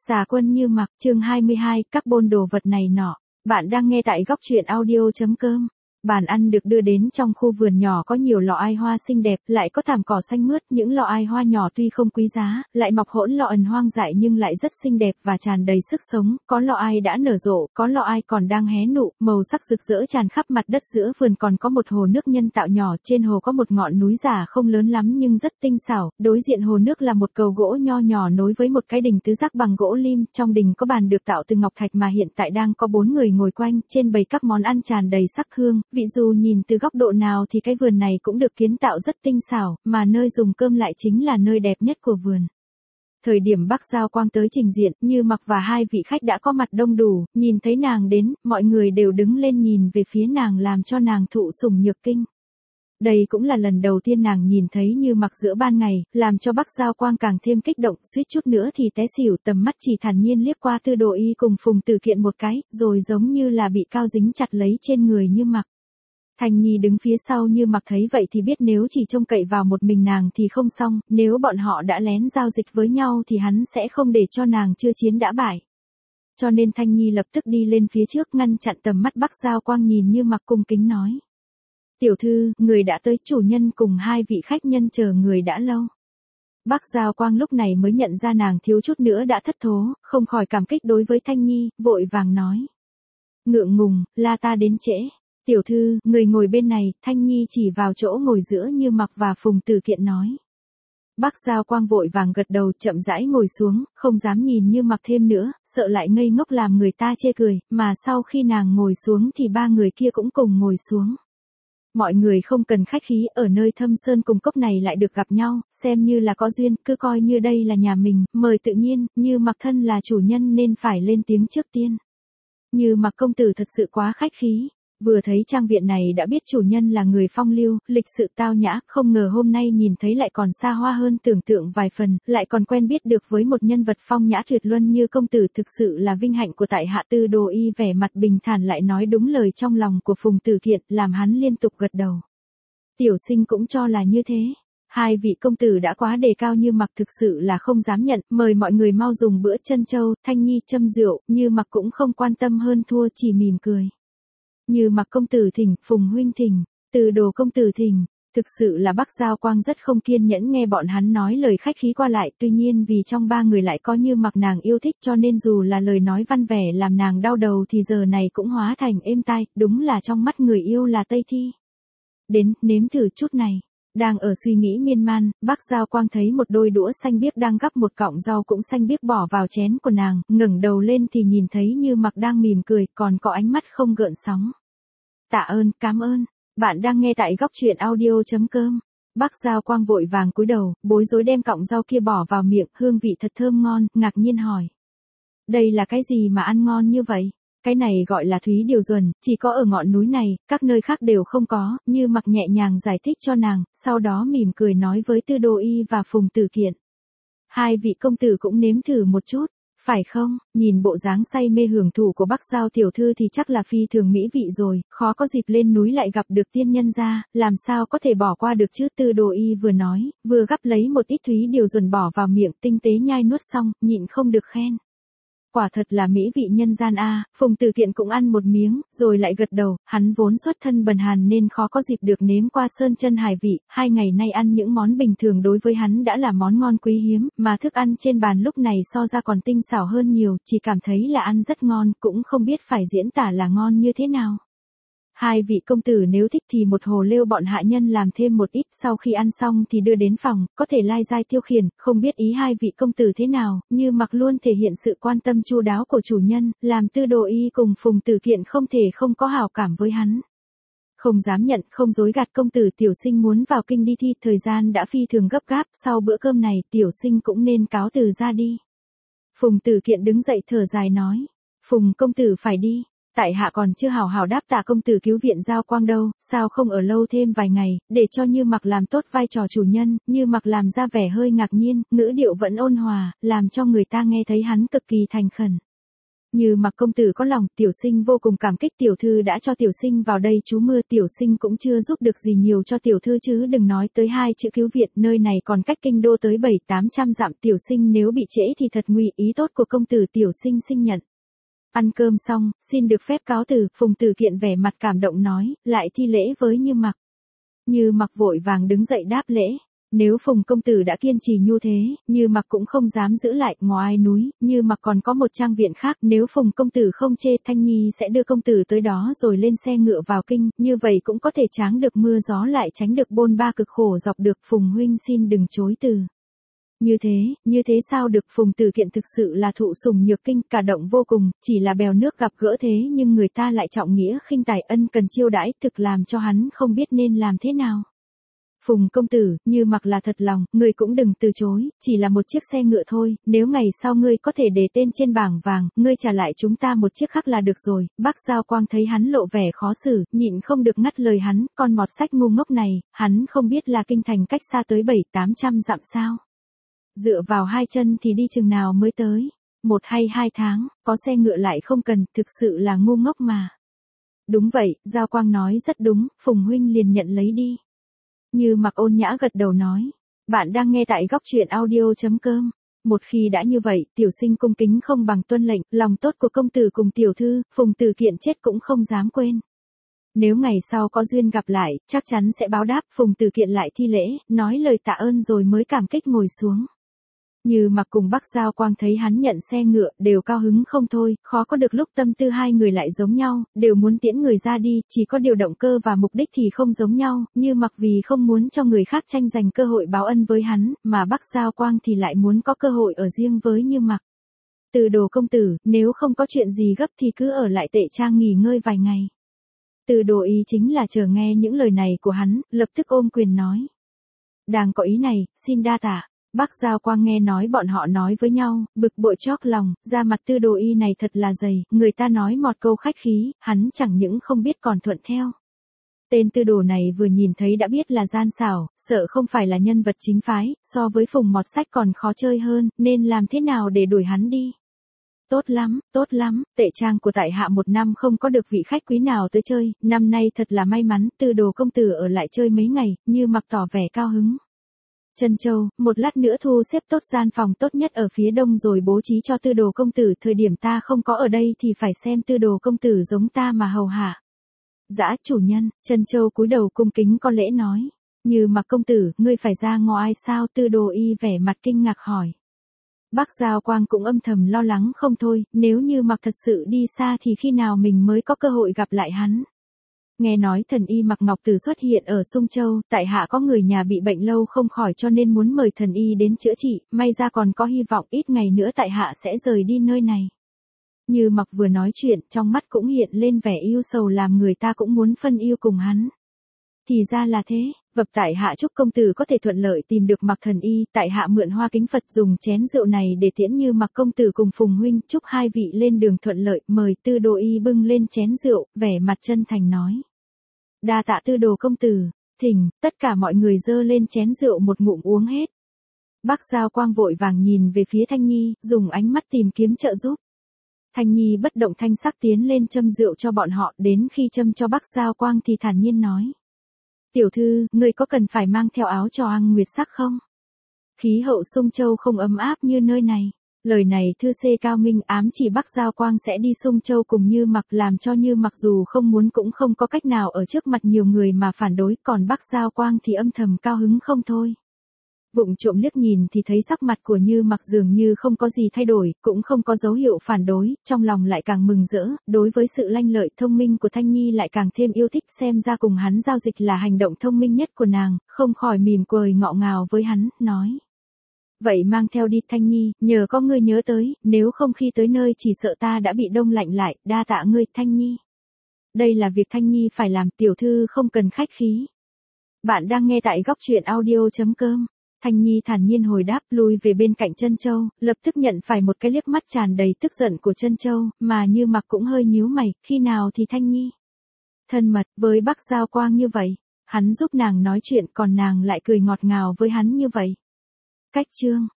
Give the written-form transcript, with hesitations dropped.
Xà Quân Như Mặc, chương 22, carbon đồ vật này nọ. Bạn đang nghe tại góc truyện audio.com. Bàn ăn được đưa đến trong khu vườn nhỏ có nhiều lọ ai hoa xinh đẹp, lại có thảm cỏ xanh mướt, những lọ ai hoa nhỏ tuy không quý giá, lại mọc hỗn lọ ẩn hoang dại nhưng lại rất xinh đẹp và tràn đầy sức sống, có lọ ai đã nở rộ, có lọ ai còn đang hé nụ, màu sắc rực rỡ tràn khắp mặt đất. Giữa vườn còn có một hồ nước nhân tạo nhỏ, trên hồ có một ngọn núi giả không lớn lắm nhưng rất tinh xảo, đối diện hồ nước là một cầu gỗ nho nhỏ nối với một cái đình tứ giác bằng gỗ lim, trong đình có bàn được tạo từ ngọc thạch mà hiện tại đang có 4 người ngồi quanh, trên bày các món ăn tràn đầy sắc hương, vị dù nhìn từ góc độ nào thì cái vườn này cũng được kiến tạo rất tinh xảo, mà nơi dùng cơm lại chính là nơi đẹp nhất của vườn. Thời điểm Bắc Giao Quang tới trình diện, Như Mặc và hai vị khách đã có mặt đông đủ, nhìn thấy nàng đến, mọi người đều đứng lên nhìn về phía nàng làm cho nàng thụ sủng nhược kinh. Đây cũng là lần đầu tiên nàng nhìn thấy Như Mặc giữa ban ngày, làm cho Bắc Giao Quang càng thêm kích động, suýt chút nữa thì té xỉu, tầm mắt chỉ thản nhiên liếc qua Tư Đồ Y cùng Phùng Tử Kiện một cái, rồi giống như là bị cao dính chặt lấy trên người Như Mặc. Thanh Nhi đứng phía sau Như Mặc thấy vậy thì biết nếu chỉ trông cậy vào một mình nàng thì không xong, nếu bọn họ đã lén giao dịch với nhau thì hắn sẽ không để cho nàng chưa chiến đã bại. Cho nên Thanh Nhi lập tức đi lên phía trước ngăn chặn tầm mắt Bắc Giao Quang nhìn Như Mặc cung kính nói. Tiểu thư, người đã tới, chủ nhân cùng hai vị khách nhân chờ người đã lâu. Bắc Giao Quang lúc này mới nhận ra nàng thiếu chút nữa đã thất thố, không khỏi cảm kích đối với Thanh Nhi, vội vàng nói. Ngượng ngùng, là ta đến trễ. Tiểu thư, người ngồi bên này, Thanh Nhi chỉ vào chỗ ngồi giữa Như Mặc và Phùng Tử Kiện nói. Bắc Giao Quang vội vàng gật đầu, chậm rãi ngồi xuống, không dám nhìn Như Mặc thêm nữa, sợ lại ngây ngốc làm người ta chê cười, mà sau khi nàng ngồi xuống thì ba người kia cũng cùng ngồi xuống. Mọi người không cần khách khí, ở nơi thâm sơn cùng cốc này lại được gặp nhau, xem như là có duyên, cứ coi như đây là nhà mình, mời tự nhiên, Như Mặc thân là chủ nhân nên phải lên tiếng trước tiên. Như Mặc công tử thật sự quá khách khí. Vừa thấy trang viện này đã biết chủ nhân là người phong lưu, lịch sự tao nhã, không ngờ hôm nay nhìn thấy lại còn xa hoa hơn tưởng tượng vài phần, lại còn quen biết được với một nhân vật phong nhã tuyệt luân như công tử, thực sự là vinh hạnh của tại hạ. Tư Đồ Y vẻ mặt bình thản lại nói đúng lời trong lòng của Phùng Tử Kiện, làm hắn liên tục gật đầu. Tiểu sinh cũng cho là như thế. Hai vị công tử đã quá đề cao Như Mặc, thực sự là không dám nhận, mời mọi người mau dùng bữa trân châu. Thanh Nhi châm rượu, Như Mặc cũng không quan tâm hơn thua, chỉ mỉm cười. Như Mặc công tử thỉnh, Phùng huynh thỉnh, Từ Đồ công tử thỉnh. Thực sự là Bắc Giao Quang rất không kiên nhẫn nghe bọn hắn nói lời khách khí qua lại, tuy nhiên vì trong ba người lại có Như Mặc nàng yêu thích, cho nên dù là lời nói văn vẻ làm nàng đau đầu thì giờ này cũng hóa thành êm tai, đúng là trong mắt người yêu là Tây Thi. Đến, nếm thử chút này. Đang ở suy nghĩ miên man, Bắc Giao Quang thấy một đôi đũa xanh biếc đang gắp một cọng rau cũng xanh biếc bỏ vào chén của nàng, ngẩng đầu lên thì nhìn thấy Như Mặc đang mỉm cười, còn có ánh mắt không gợn sóng. Tạ ơn, cảm ơn. Bạn đang nghe tại góc truyện audio.com. Bắc Giao Quang vội vàng cúi đầu, bối rối đem cọng rau kia bỏ vào miệng, hương vị thật thơm ngon, ngạc nhiên hỏi. Đây là cái gì mà ăn ngon như vậy? Cái này gọi là thúy điều duẩn, chỉ có ở ngọn núi này, các nơi khác đều không có. Như Mặc nhẹ nhàng giải thích cho nàng, sau đó mỉm cười nói với Tư Đồ Y và Phùng Tử Kiện. Hai vị công tử cũng nếm thử một chút. Phải không, nhìn bộ dáng say mê hưởng thụ của Bắc Giao tiểu thư thì chắc là phi thường mỹ vị rồi, khó có dịp lên núi lại gặp được tiên nhân gia, làm sao có thể bỏ qua được chứ. Tư Đồ Y vừa nói, vừa gắp lấy một ít thúy điều duẩn bỏ vào miệng, tinh tế nhai nuốt xong, nhịn không được khen. Quả thật là mỹ vị nhân gian a. Phùng Tử Kiện cũng ăn một miếng, rồi lại gật đầu, hắn vốn xuất thân bần hàn nên khó có dịp được nếm qua sơn chân hải vị, 2 ngày nay ăn những món bình thường đối với hắn đã là món ngon quý hiếm, mà thức ăn trên bàn lúc này so ra còn tinh xảo hơn nhiều, chỉ cảm thấy là ăn rất ngon, cũng không biết phải diễn tả là ngon như thế nào. Hai vị công tử nếu thích thì một hồ lêu bọn hạ nhân làm thêm một ít, sau khi ăn xong thì đưa đến phòng, có thể lai dai tiêu khiển, không biết ý hai vị công tử thế nào. Như Mặc luôn thể hiện sự quan tâm chu đáo của chủ nhân, làm Tư Đồ Y cùng Phùng Tử Kiện không thể không có hảo cảm với hắn. Không dám nhận, không dối gạt công tử, tiểu sinh muốn vào kinh đi thi, thời gian đã phi thường gấp gáp, sau bữa cơm này tiểu sinh cũng nên cáo từ ra đi. Phùng Tử Kiện đứng dậy thở dài nói, Phùng công tử phải đi. Tại hạ còn chưa hào hào đáp tạ công tử cứu viện Giao Quang đâu, sao không ở lâu thêm vài ngày, để cho Như Mặc làm tốt vai trò chủ nhân. Như Mặc làm ra vẻ hơi ngạc nhiên, ngữ điệu vẫn ôn hòa, làm cho người ta nghe thấy hắn cực kỳ thành khẩn. Như Mặc công tử có lòng, tiểu sinh vô cùng cảm kích, tiểu thư đã cho tiểu sinh vào đây trú mưa, tiểu sinh cũng chưa giúp được gì nhiều cho tiểu thư chứ đừng nói tới hai chữ cứu viện, nơi này còn cách kinh đô tới 700-800 dặm, tiểu sinh nếu bị trễ thì thật nguy, ý tốt của công tử tiểu sinh xin nhận. Ăn cơm xong, xin được phép cáo từ, Phùng Tử Kiện vẻ mặt cảm động nói, lại thi lễ với Như Mặc. Như Mặc vội vàng đứng dậy đáp lễ. Nếu Phùng công tử đã kiên trì như thế, Như Mặc cũng không dám giữ lại, ngoài núi, Như Mặc còn có một trang viện khác, nếu Phùng công tử không chê, Thanh Nhi sẽ đưa công tử tới đó rồi lên xe ngựa vào kinh, như vậy cũng có thể tráng được mưa gió lại tránh được bôn ba cực khổ dọc được, Phùng huynh xin đừng chối từ. Như thế sao được, Phùng Tử Kiện thực sự là thụ sủng nhược kinh, cả động vô cùng, chỉ là bèo nước gặp gỡ thế nhưng người ta lại trọng nghĩa khinh tài, ân cần chiêu đãi, thực làm cho hắn không biết nên làm thế nào. Phùng công tử, Như Mặc là thật lòng, ngươi cũng đừng từ chối, chỉ là một chiếc xe ngựa thôi, nếu ngày sau ngươi có thể để tên trên bảng vàng, ngươi trả lại chúng ta một chiếc khác là được rồi. Bác Giao Quang thấy hắn lộ vẻ khó xử, nhịn không được ngắt lời hắn, con mọt sách ngu ngốc này, hắn không biết là kinh thành cách xa tới 700-800 dặm sao. Dựa vào hai chân thì đi chừng nào mới tới, 1 hay 2 tháng, có xe ngựa lại không cần, thực sự là ngu ngốc mà. Đúng vậy, Giao Quang nói rất đúng, Phùng huynh liền nhận lấy đi. Như Mặc ôn nhã gật đầu nói, bạn đang nghe tại góc truyện audio.com. Một khi đã như vậy, tiểu sinh cung kính không bằng tuân lệnh, lòng tốt của công tử cùng tiểu thư, Phùng Tử Kiện chết cũng không dám quên. Nếu ngày sau có duyên gặp lại, chắc chắn sẽ báo đáp, Phùng Tử Kiện lại thi lễ, nói lời tạ ơn rồi mới cảm kích ngồi xuống. Như Mặc cùng Bắc Giao Quang thấy hắn nhận xe ngựa, đều cao hứng không thôi, khó có được lúc tâm tư hai người lại giống nhau, đều muốn tiễn người ra đi, chỉ có điều động cơ và mục đích thì không giống nhau, Như Mặc vì không muốn cho người khác tranh giành cơ hội báo ân với hắn, mà Bắc Giao Quang thì lại muốn có cơ hội ở riêng với Như Mặc. Từ Đồ công tử, nếu không có chuyện gì gấp thì cứ ở lại Tệ Trang nghỉ ngơi vài ngày. Từ Đồ ý chính là chờ nghe những lời này của hắn, lập tức ôm quyền nói. Đang có ý này, xin đa tạ. Bác Giao Quang nghe nói bọn họ nói với nhau, bực bội chót lòng, da mặt Tư Đồ y này thật là dày, người ta nói một câu khách khí, hắn chẳng những không biết còn thuận theo. Tên Tư Đồ này vừa nhìn thấy đã biết là gian xảo, sợ không phải là nhân vật chính phái, so với Phùng Mọt Sách còn khó chơi hơn, nên làm thế nào để đuổi hắn đi. Tốt lắm, Tệ Trang của tại hạ một năm không có được vị khách quý nào tới chơi, năm nay thật là may mắn, Tư Đồ công tử ở lại chơi mấy ngày, Như Mặc tỏ vẻ cao hứng. Trân Châu, một lát nữa thu xếp tốt gian phòng tốt nhất ở phía đông rồi bố trí cho Tư Đồ công tử, thời điểm ta không có ở đây thì phải xem Tư Đồ công tử giống ta mà hầu hạ. Dã chủ nhân, Trân Châu cúi đầu cung kính có lễ nói. Như Mặc công tử, ngươi phải ra ngoài sao? Tư Đồ y vẻ mặt kinh ngạc hỏi. Bác Giao Quang cũng âm thầm lo lắng không thôi, nếu Như Mặc thật sự đi xa thì khi nào mình mới có cơ hội gặp lại hắn. Nghe nói thần y Mạc Ngọc Tử xuất hiện ở Sung Châu, tại hạ có người nhà bị bệnh lâu không khỏi cho nên muốn mời thần y đến chữa trị, may ra còn có hy vọng ít ngày nữa tại hạ sẽ rời đi nơi này. Như Mặc vừa nói chuyện, trong mắt cũng hiện lên vẻ yêu sầu làm người ta cũng muốn phân yêu cùng hắn. Thì ra là thế, vập tại hạ chúc công tử có thể thuận lợi tìm được Mạc thần y, tại hạ mượn hoa kính Phật dùng chén rượu này để tiễn Như Mặc công tử cùng Phùng huynh, chúc hai vị lên đường thuận lợi, mời. Tư Đồ y bưng lên chén rượu, vẻ mặt chân thành nói. Đa tạ Tư Đồ công tử, thỉnh, tất cả mọi người dơ lên chén rượu một ngụm uống hết. Bác Giao Quang vội vàng nhìn về phía Thanh Nhi, dùng ánh mắt tìm kiếm trợ giúp. Thanh Nhi bất động thanh sắc tiến lên châm rượu cho bọn họ, đến khi châm cho Bác Giao Quang thì thản nhiên nói. Tiểu thư, ngươi có cần phải mang theo áo choàng nguyệt sắc không? Khí hậu Sung Châu không ấm áp như nơi này. Lời này thư xê cao minh ám chỉ Bắc Giao Quang sẽ đi Sung Châu cùng Như Mặc, làm cho Như Mặc dù không muốn cũng không có cách nào ở trước mặt nhiều người mà phản đối, còn Bắc Giao Quang thì âm thầm cao hứng không thôi. Vụng trộm liếc nhìn thì thấy sắc mặt của Như Mặc dường như không có gì thay đổi, cũng không có dấu hiệu phản đối, trong lòng lại càng mừng rỡ, đối với sự lanh lợi thông minh của Thanh Nhi lại càng thêm yêu thích, xem ra cùng hắn giao dịch là hành động thông minh nhất của nàng, không khỏi mỉm cười ngọ ngào với hắn, nói. Vậy mang theo đi Thanh Nhi, nhờ có ngươi nhớ tới, nếu không khi tới nơi chỉ sợ ta đã bị đông lạnh lại, đa tạ ngươi Thanh Nhi. Đây là việc Thanh Nhi phải làm, tiểu thư không cần khách khí. Bạn đang nghe tại góc truyện audio.com. Thanh Nhi thản nhiên hồi đáp, lui về bên cạnh Trân Châu, lập tức nhận phải một cái liếc mắt tràn đầy tức giận của Trân Châu, mà Như Mặc cũng hơi nhíu mày, khi nào thì Thanh Nhi thân mật với Bắc Giao Quang như vậy, hắn giúp nàng nói chuyện còn nàng lại cười ngọt ngào với hắn như vậy. Cách chương